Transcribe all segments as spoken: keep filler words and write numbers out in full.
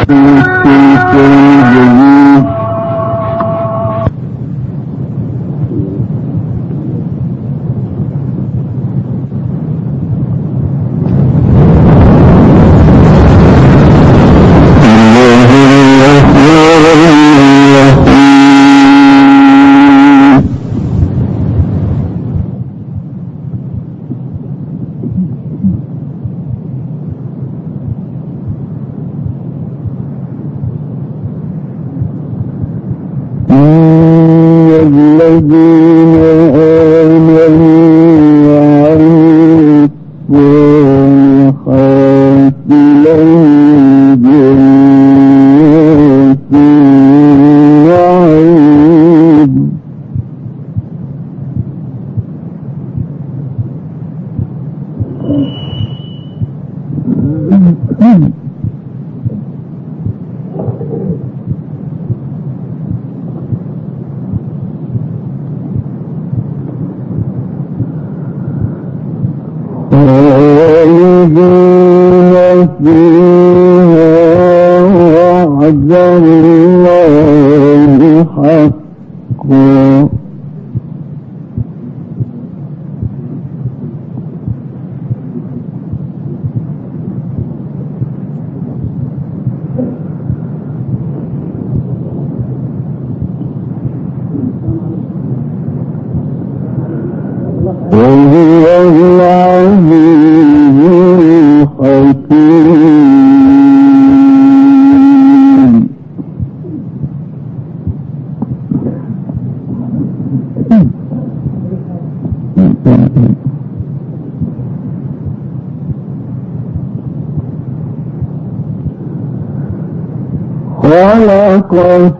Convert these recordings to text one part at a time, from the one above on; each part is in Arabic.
خلق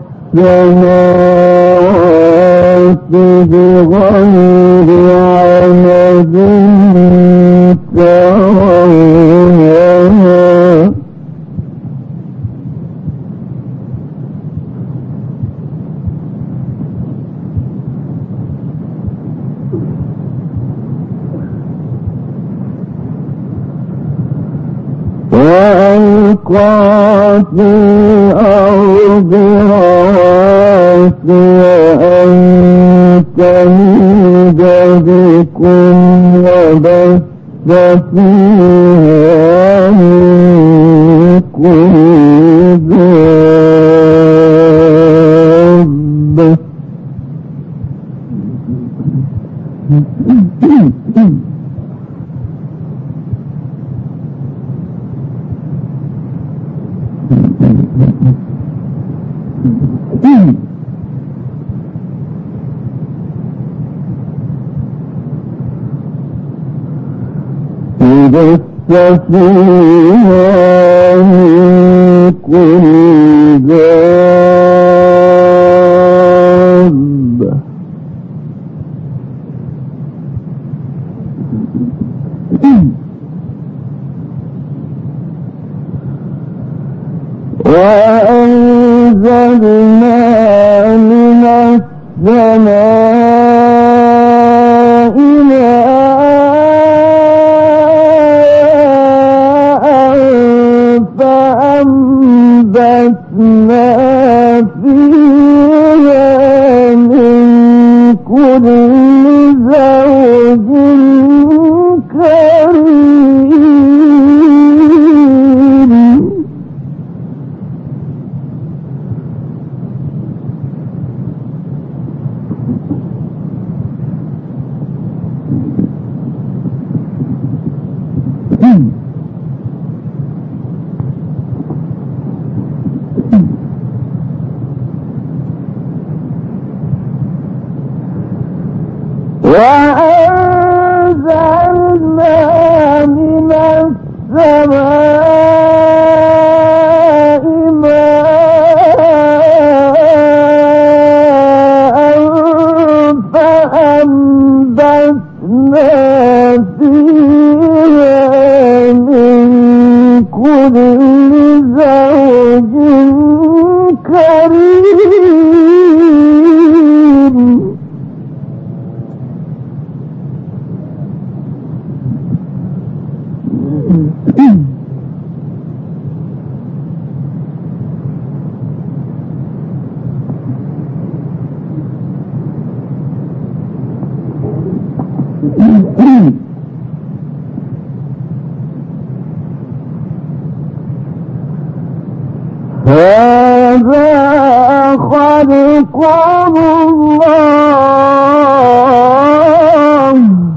السماوات بغير عمد ترونها وألقى في الأرض رواسي أن تميد بكم وبث فيها من كل دابة وبث فيها من كل دابة وأنزلنا من السماء ماء فأنبتنا فيها من كل زوج كريم وأنزلنا من السماء ماء فأنبتنا فيها من كل زوج كريم هذا خلق الله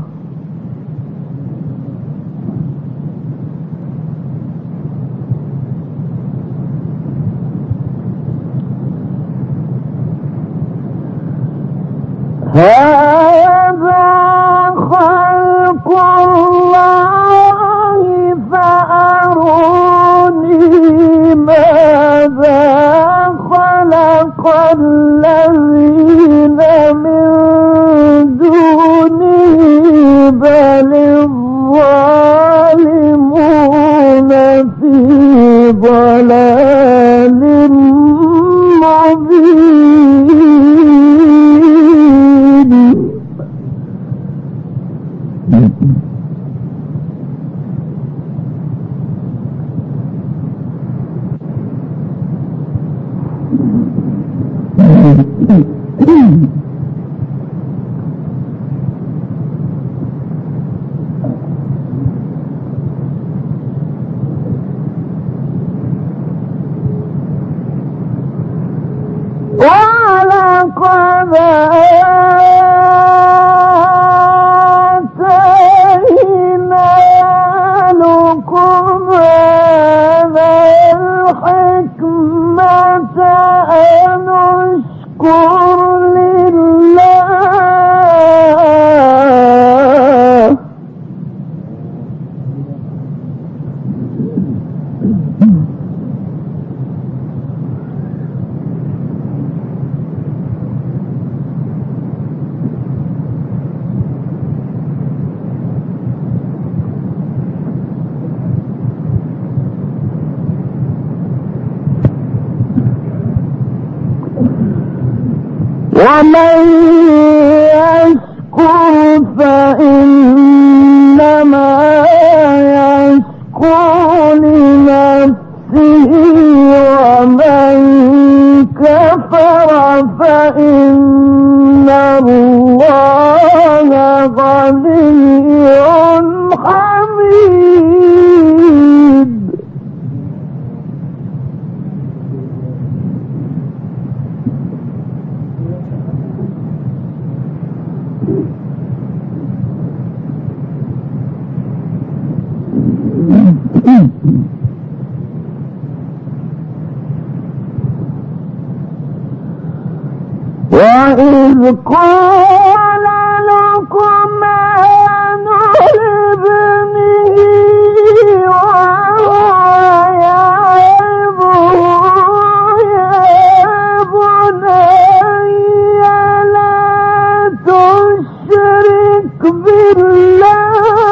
هذا خلق الله فأروني ماذا خلق الذين من دونه بل الظالمون في ضلال مبين. ولقد آتينا لقمان الحكمة أن اشكر لله ومن يشكر فإنما يشكر لنفسه ومن كفر فإن الله غني حميد. وإذ قال لقمان لابنه وهو يعظه يا بني لا تشرك بالله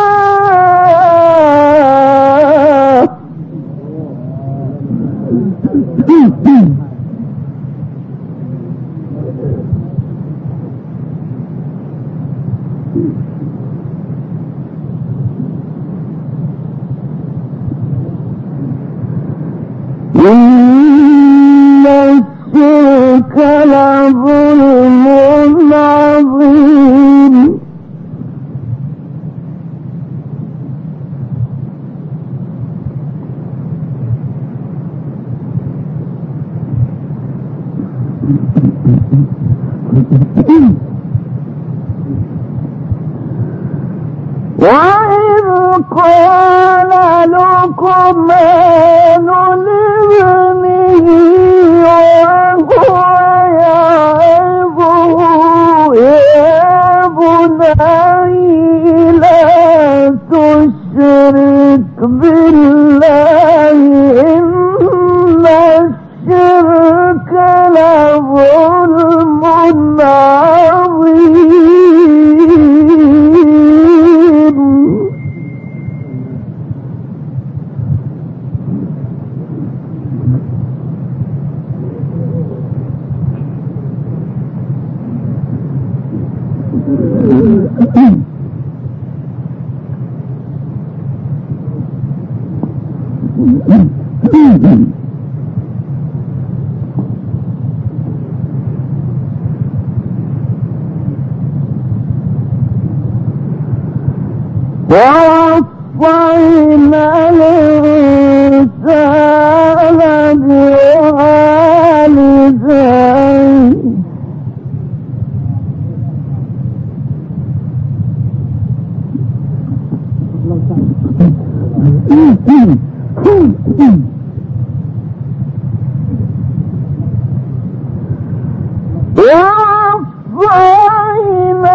إن الشرك لظلم عظيم. وإذ قال لقمان لابنه وهو يعظه يا بني لا تشرك بالله إن الشرك لظلم عظيم. ووصينا الإنسان بوالديه ووصينا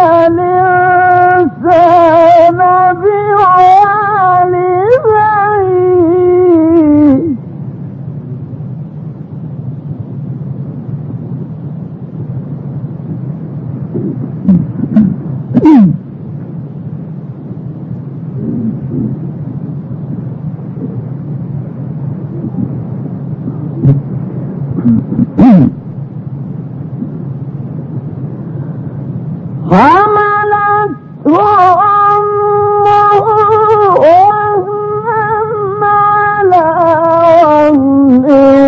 الإنسان بوالديه حملته أمه وهنا على وهن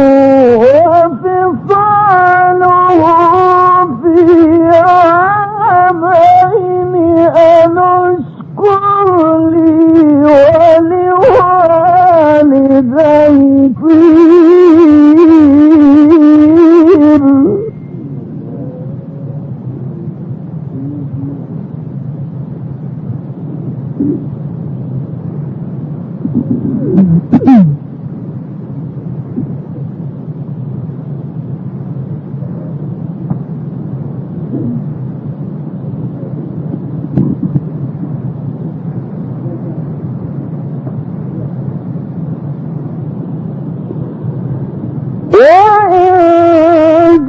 وفصاله في عامين أن اشكر لي ولوالديك وإن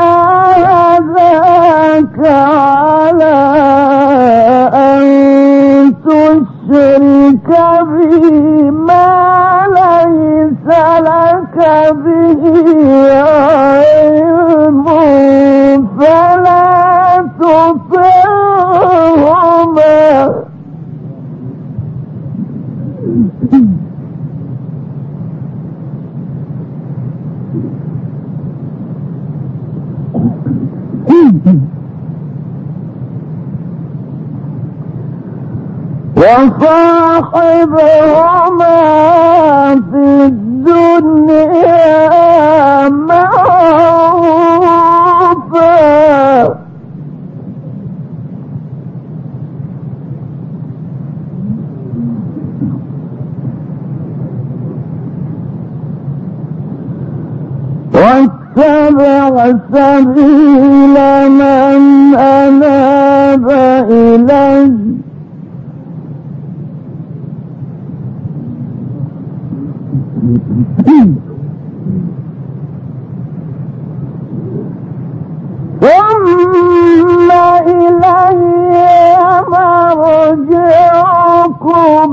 جاهداك على أن تشرك بي ما ليس لك به علم فلا تطعهما وصاحبهما في الدنيا معروفا واتبع سبيل من أناب إلي ثم إلي مرجعكم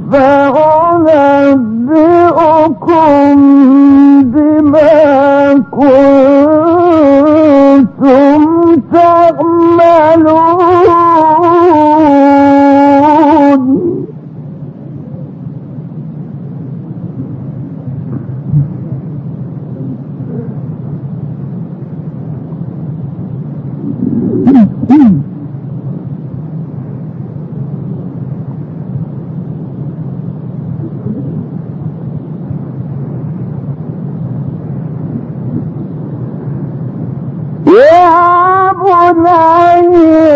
فأنبئكم بما كنتم تعملون يا بني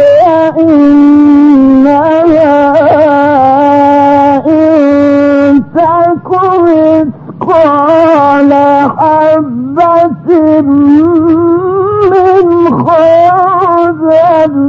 إنها إن تك مثقال حبة من خردل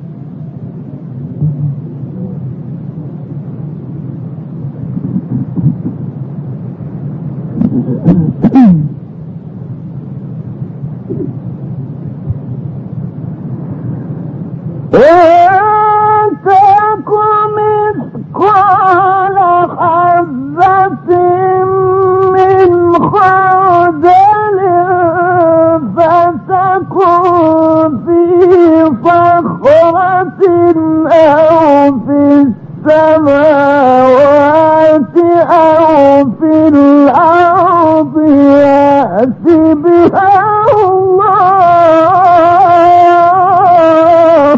إن تك مثقال حبة من خردل فتكن في صخرة أو في السماوات أو في الأرض يأت بها الله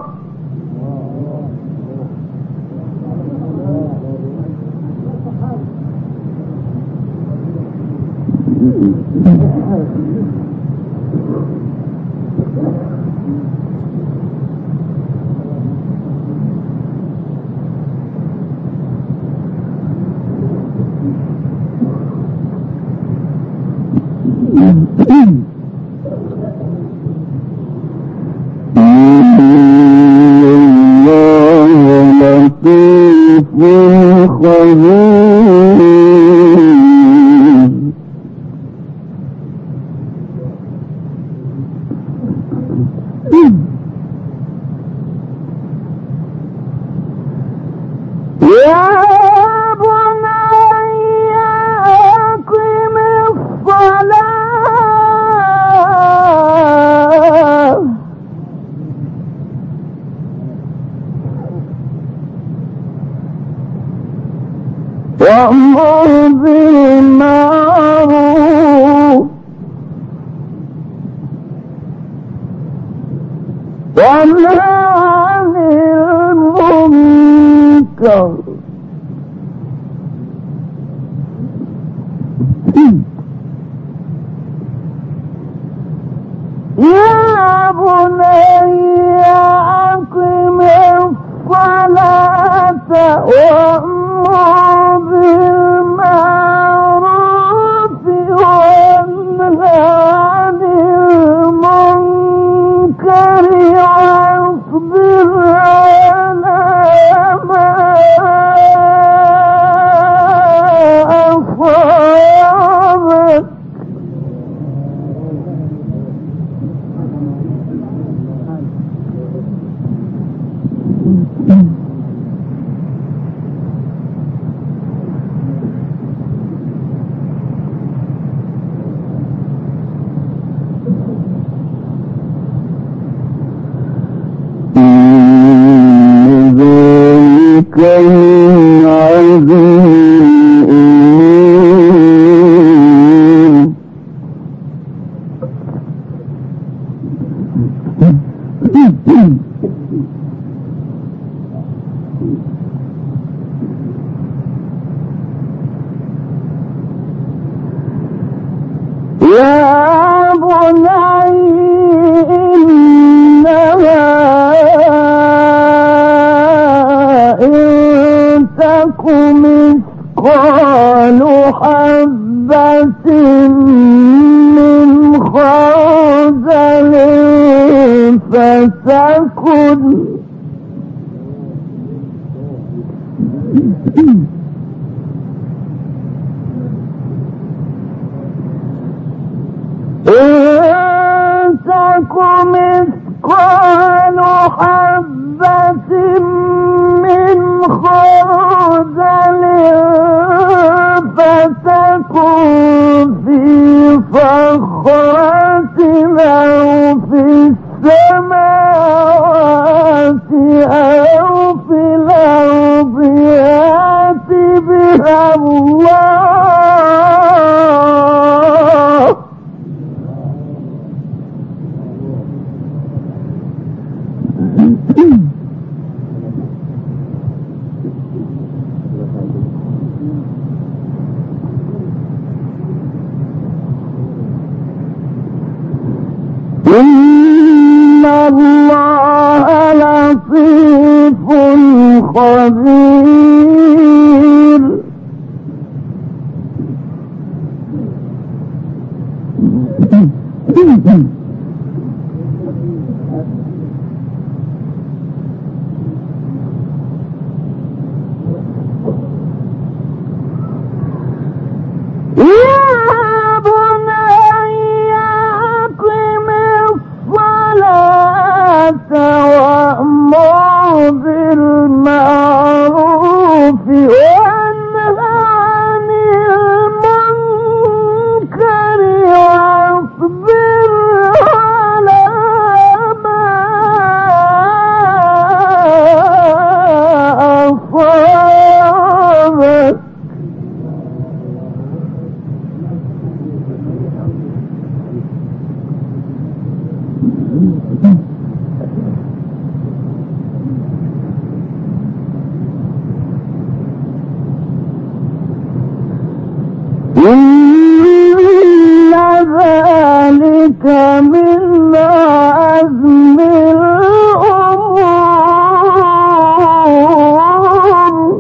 وأمر بالمعروف وانهى عن المنكر يا بني أقم الصلاة وأمر بالمعروف وانهى عن المنكر واصبر على ما أصابك من عزم الأمور يا بني إنها إن تك مثقال حبة من خردل فتكن إن تك مثقال حبة من خردل فتكن في صخرة أو في السماوات أو في الأرض يأت بها الله إن الله لطيف خبير وأمر بالمعروف وانهى عن المنكر واصبر على ما أصابك إن ذلك من عزم الأمور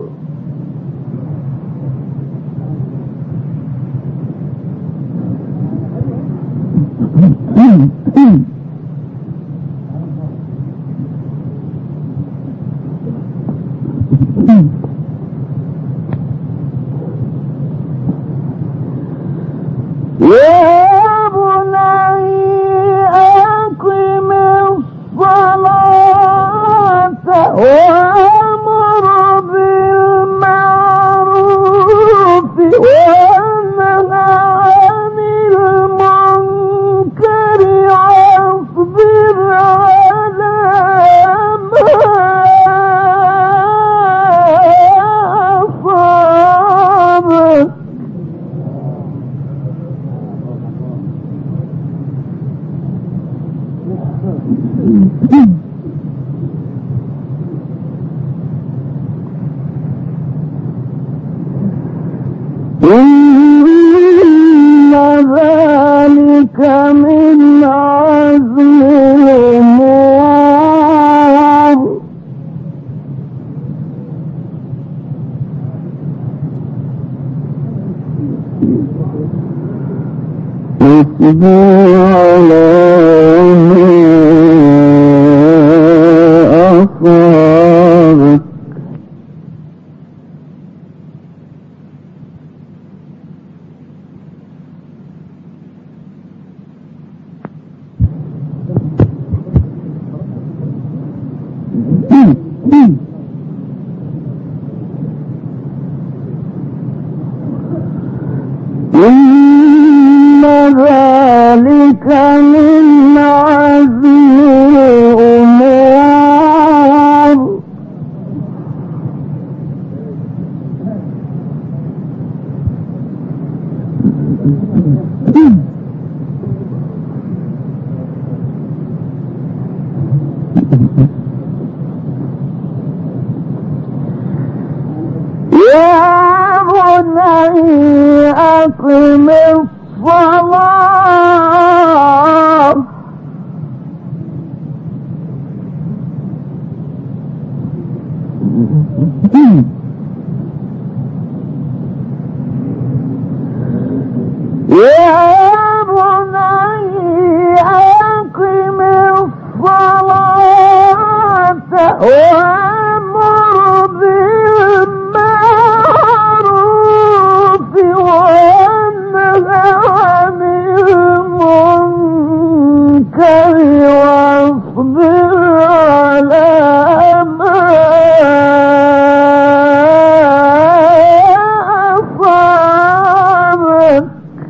إن ذلك من عزم الأمور اصبر على ما أصابك إن ذلك من عزم الأمور يا بني أقم الصلاة يا بني أقم الصلاة وأمر بالمعروف وانهى عن المنكر واصبر على ما أصابك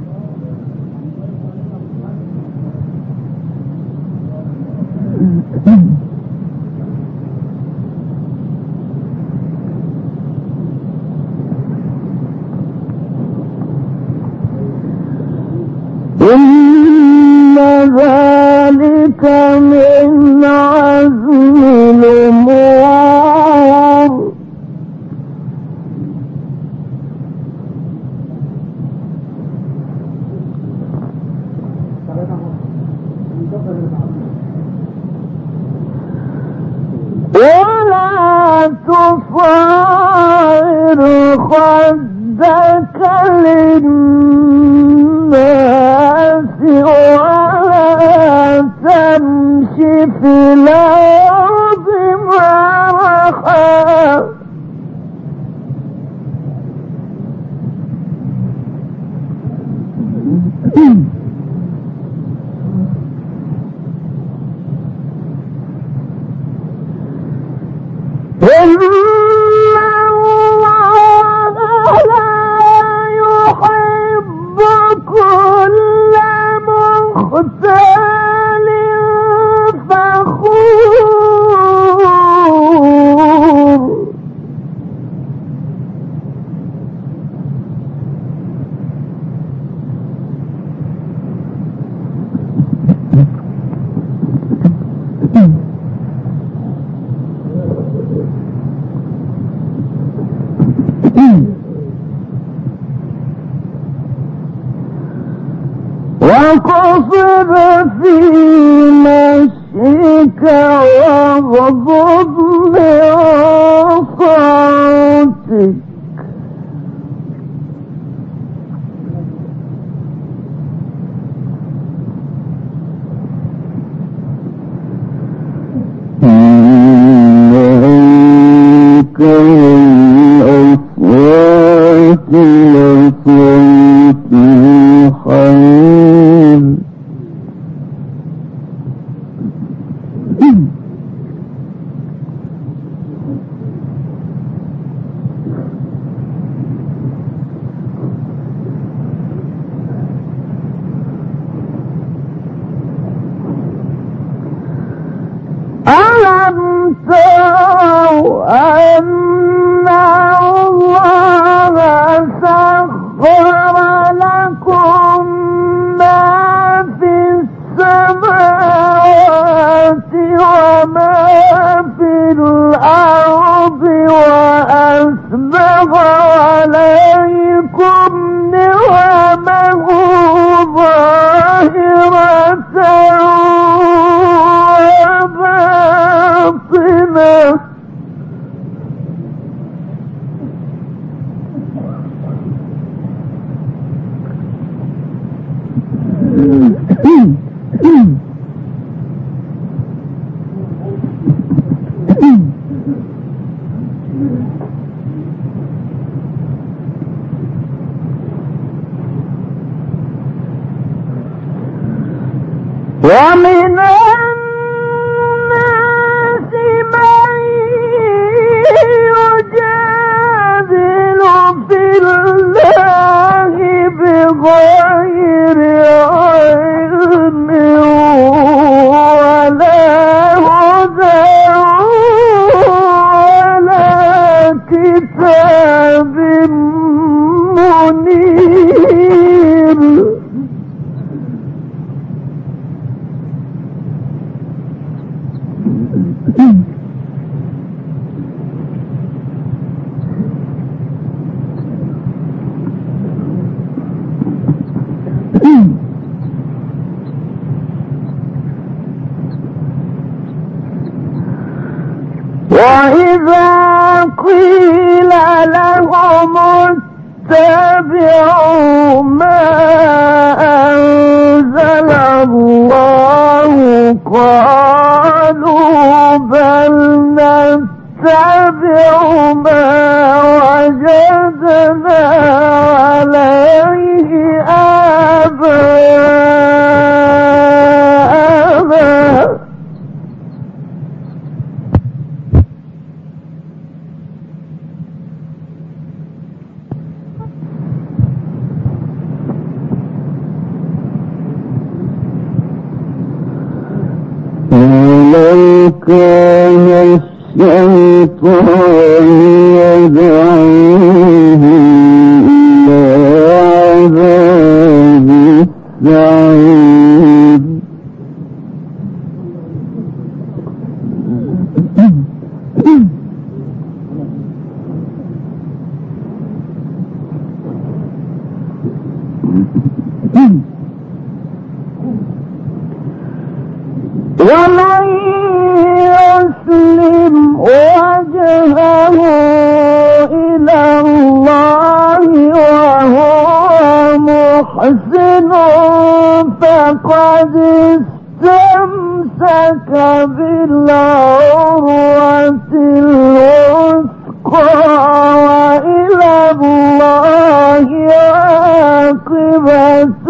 إن ذلك من عزم الأمور ولا تصعر خدك للناس ولا تمش في الأرض مرحا إن الله لا يحب كل مختال فخور وقصد في مشيك واغضض من صوتك الأصوات لصوت الحمير. ألم تروا أن الله سخر لكم ما في السماوات وما في الأرض وأسبغ عليكم نعمه ظاهرة وباطنة ومن الناس من يجادل في الله بغير علم ولا هدى ولا كتاب منير. وإذا قيل لهم اتبعوا ما أنزل الله قالوا بل نتبع ما وجدنا عليه آباءنا. ولو كان الشيطان يدعوه إلى عذاب السعير. ومن يسلم وجهه إلى الله وهو محسن فقد استمسك بالعروة الوثقى وإلى الله عاقبة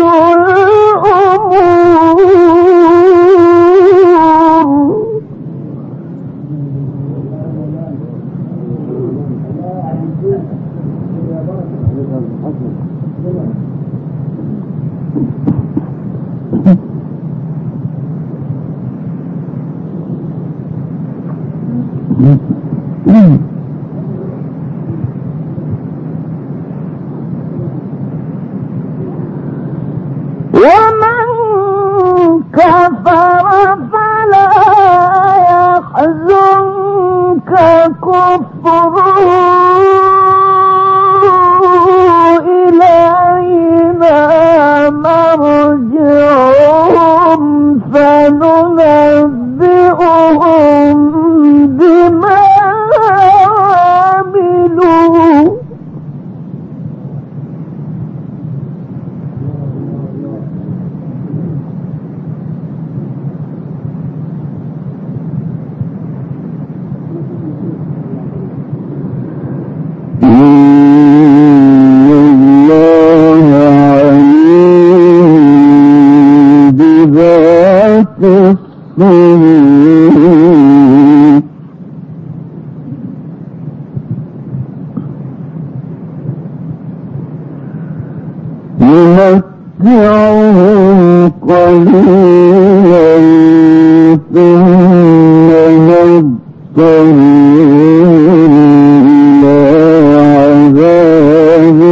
الأمور. ومن كفر فلا يحزنك كفره إلينا مرجعهم فننبئهم بما عملوا. يمتعهم قليلا ثم يضطرون إلى عذاب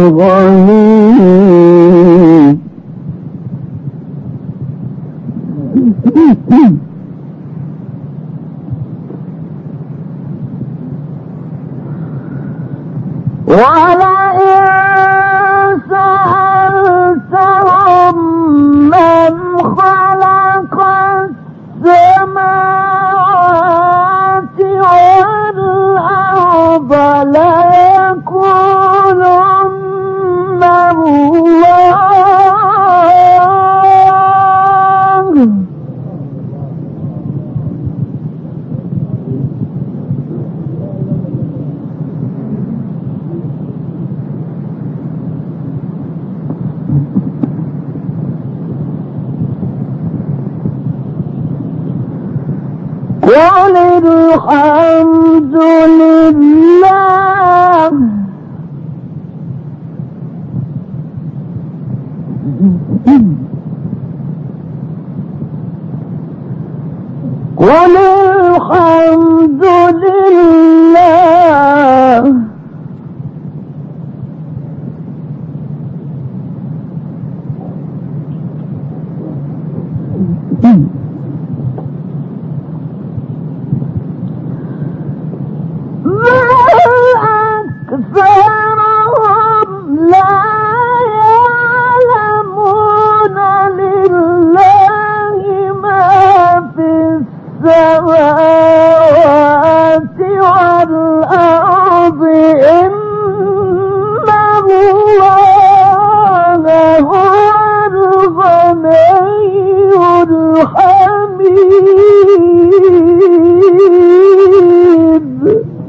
غليظ. ولئن سألتهم من خلق السماوات والأرض ليقولن الله. قل الحمد لله قل الحمد لله أكثرهم لا يعلمون لله ما في السماوات والأرض إن الله هو الغني الحميد.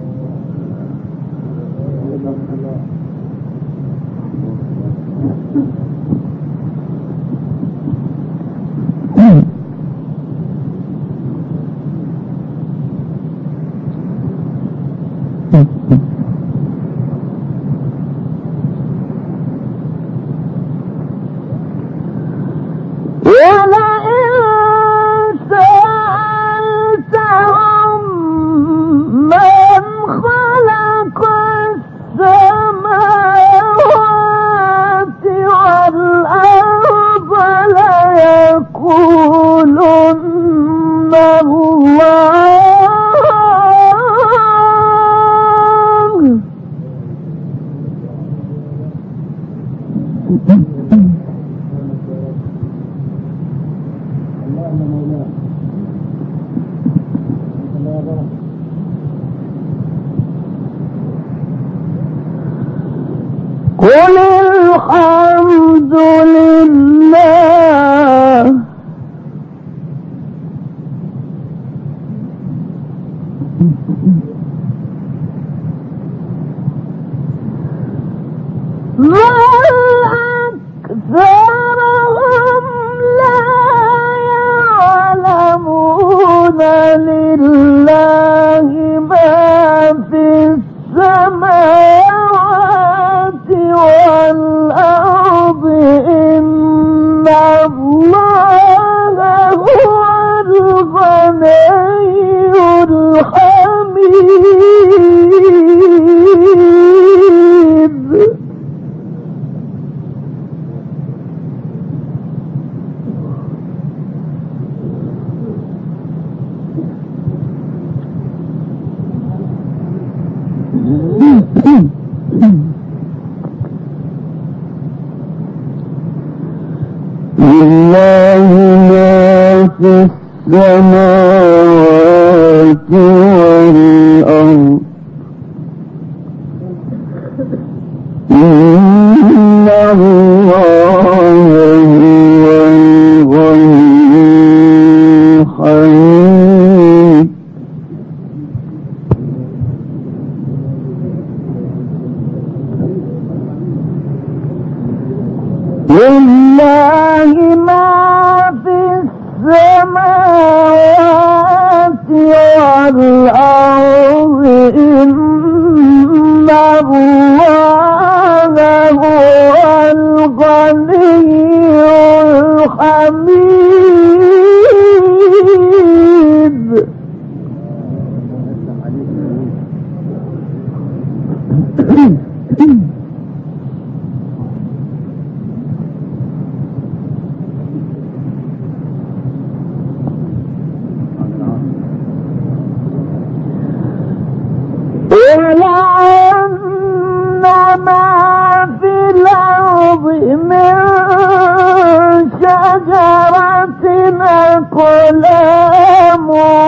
ولئن سألتهم من خلق السماوات والأرض ليقولن الله. قل الحمد لله ما أكثرهم لا يعلمون لله ما في السماوات والأرض إن الله هو الغني الحميد. لله ما في السماوات والأرض إن الله هو الغني الحميد. لله ما في السماوات السماوات والأرض إن الله هو الغني الحميد. ولأن ما في الأرض من شجرة أقلام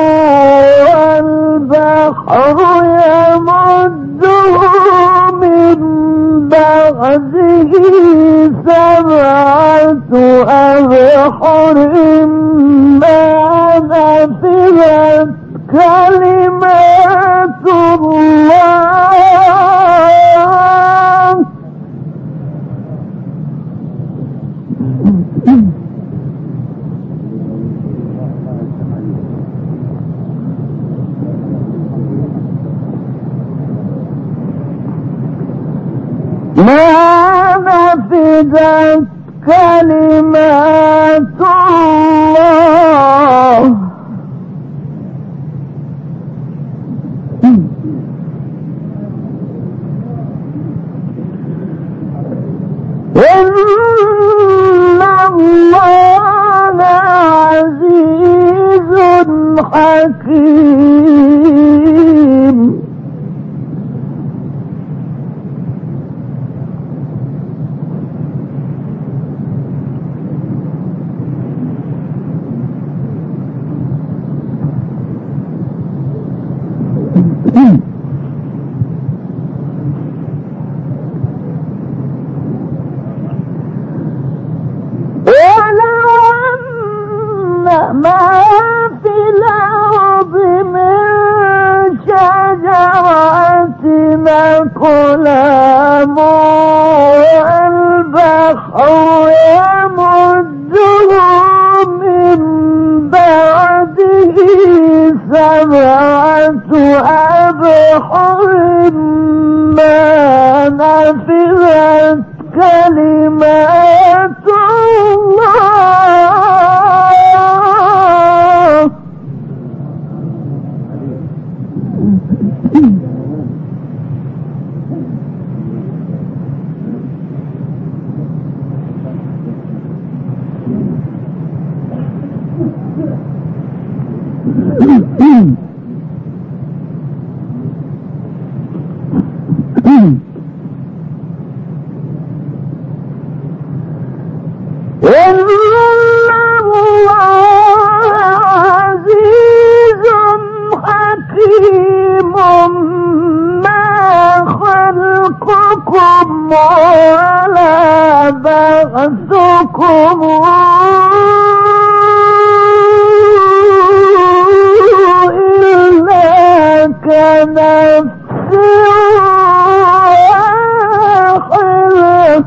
والبحر يمده من بعده سبعة أبحر ما نفذت كلمات الله. ما نفذت كلمات الله. إن الله عزيز حكيم. ما في الأرض من شجرة أقلام والبحر يمده من بعده سبعة أبحر ما نفذت كلمات الله. إن الله عزيز حكيم. ما خلقكم ولا بعثكم إلا كنفس واحدة.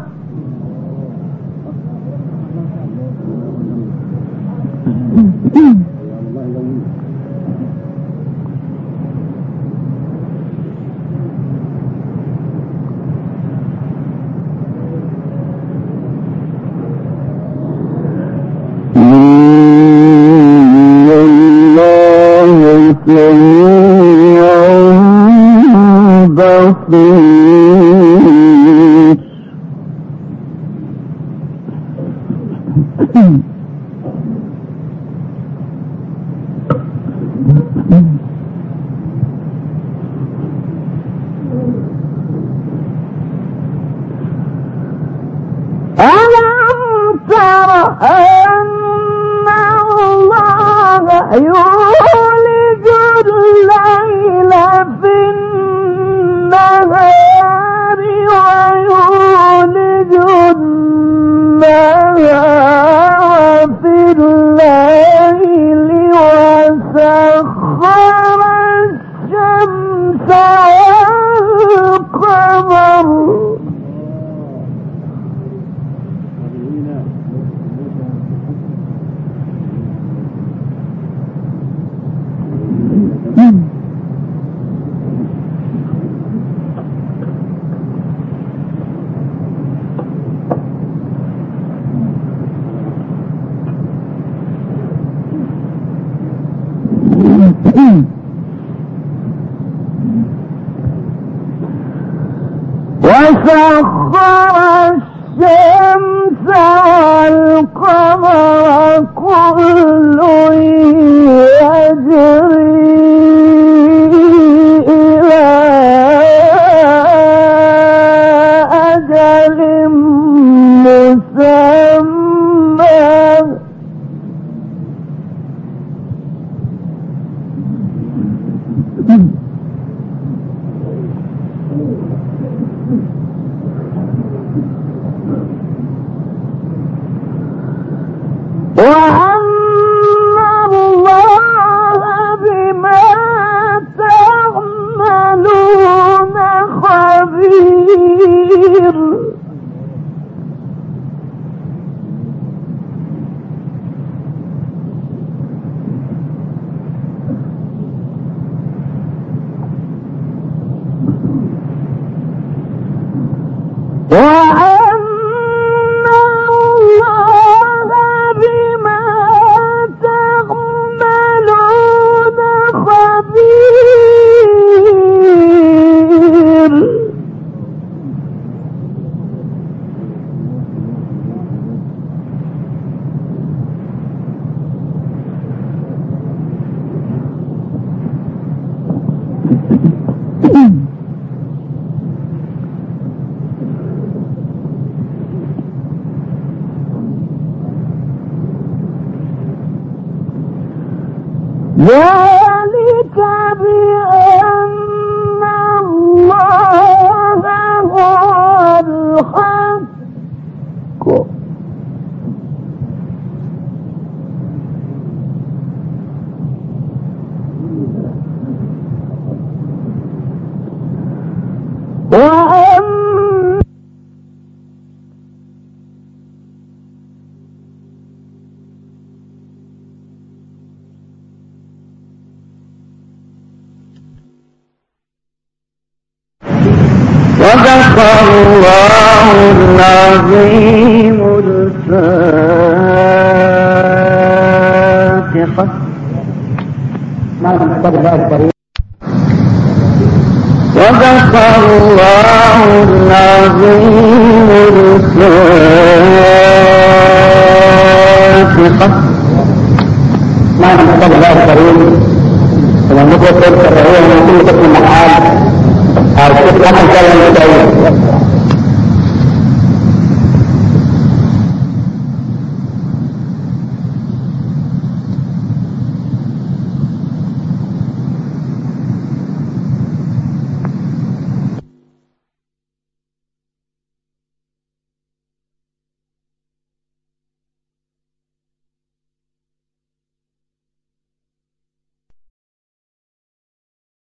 سميع بصير. ألم تر أن الله يولج الليل في النهار ويولج النهار في الليل وسخر الشمس والقمر وسخر الشمس والقمر كل يجري إلى أجل مسمى وأن الله بما تعملون خبير وأن الله بما تعملون خبير ذلك بأن الله هو الحق وأن صدق الله العظيم. الفاتحة. صدق الله الكريم. صدق الله العظيم. الفاتحة. صدق الله الكريم. ومن يقول تلك الرؤية من كل محال الشيخ محمد كلام الدولة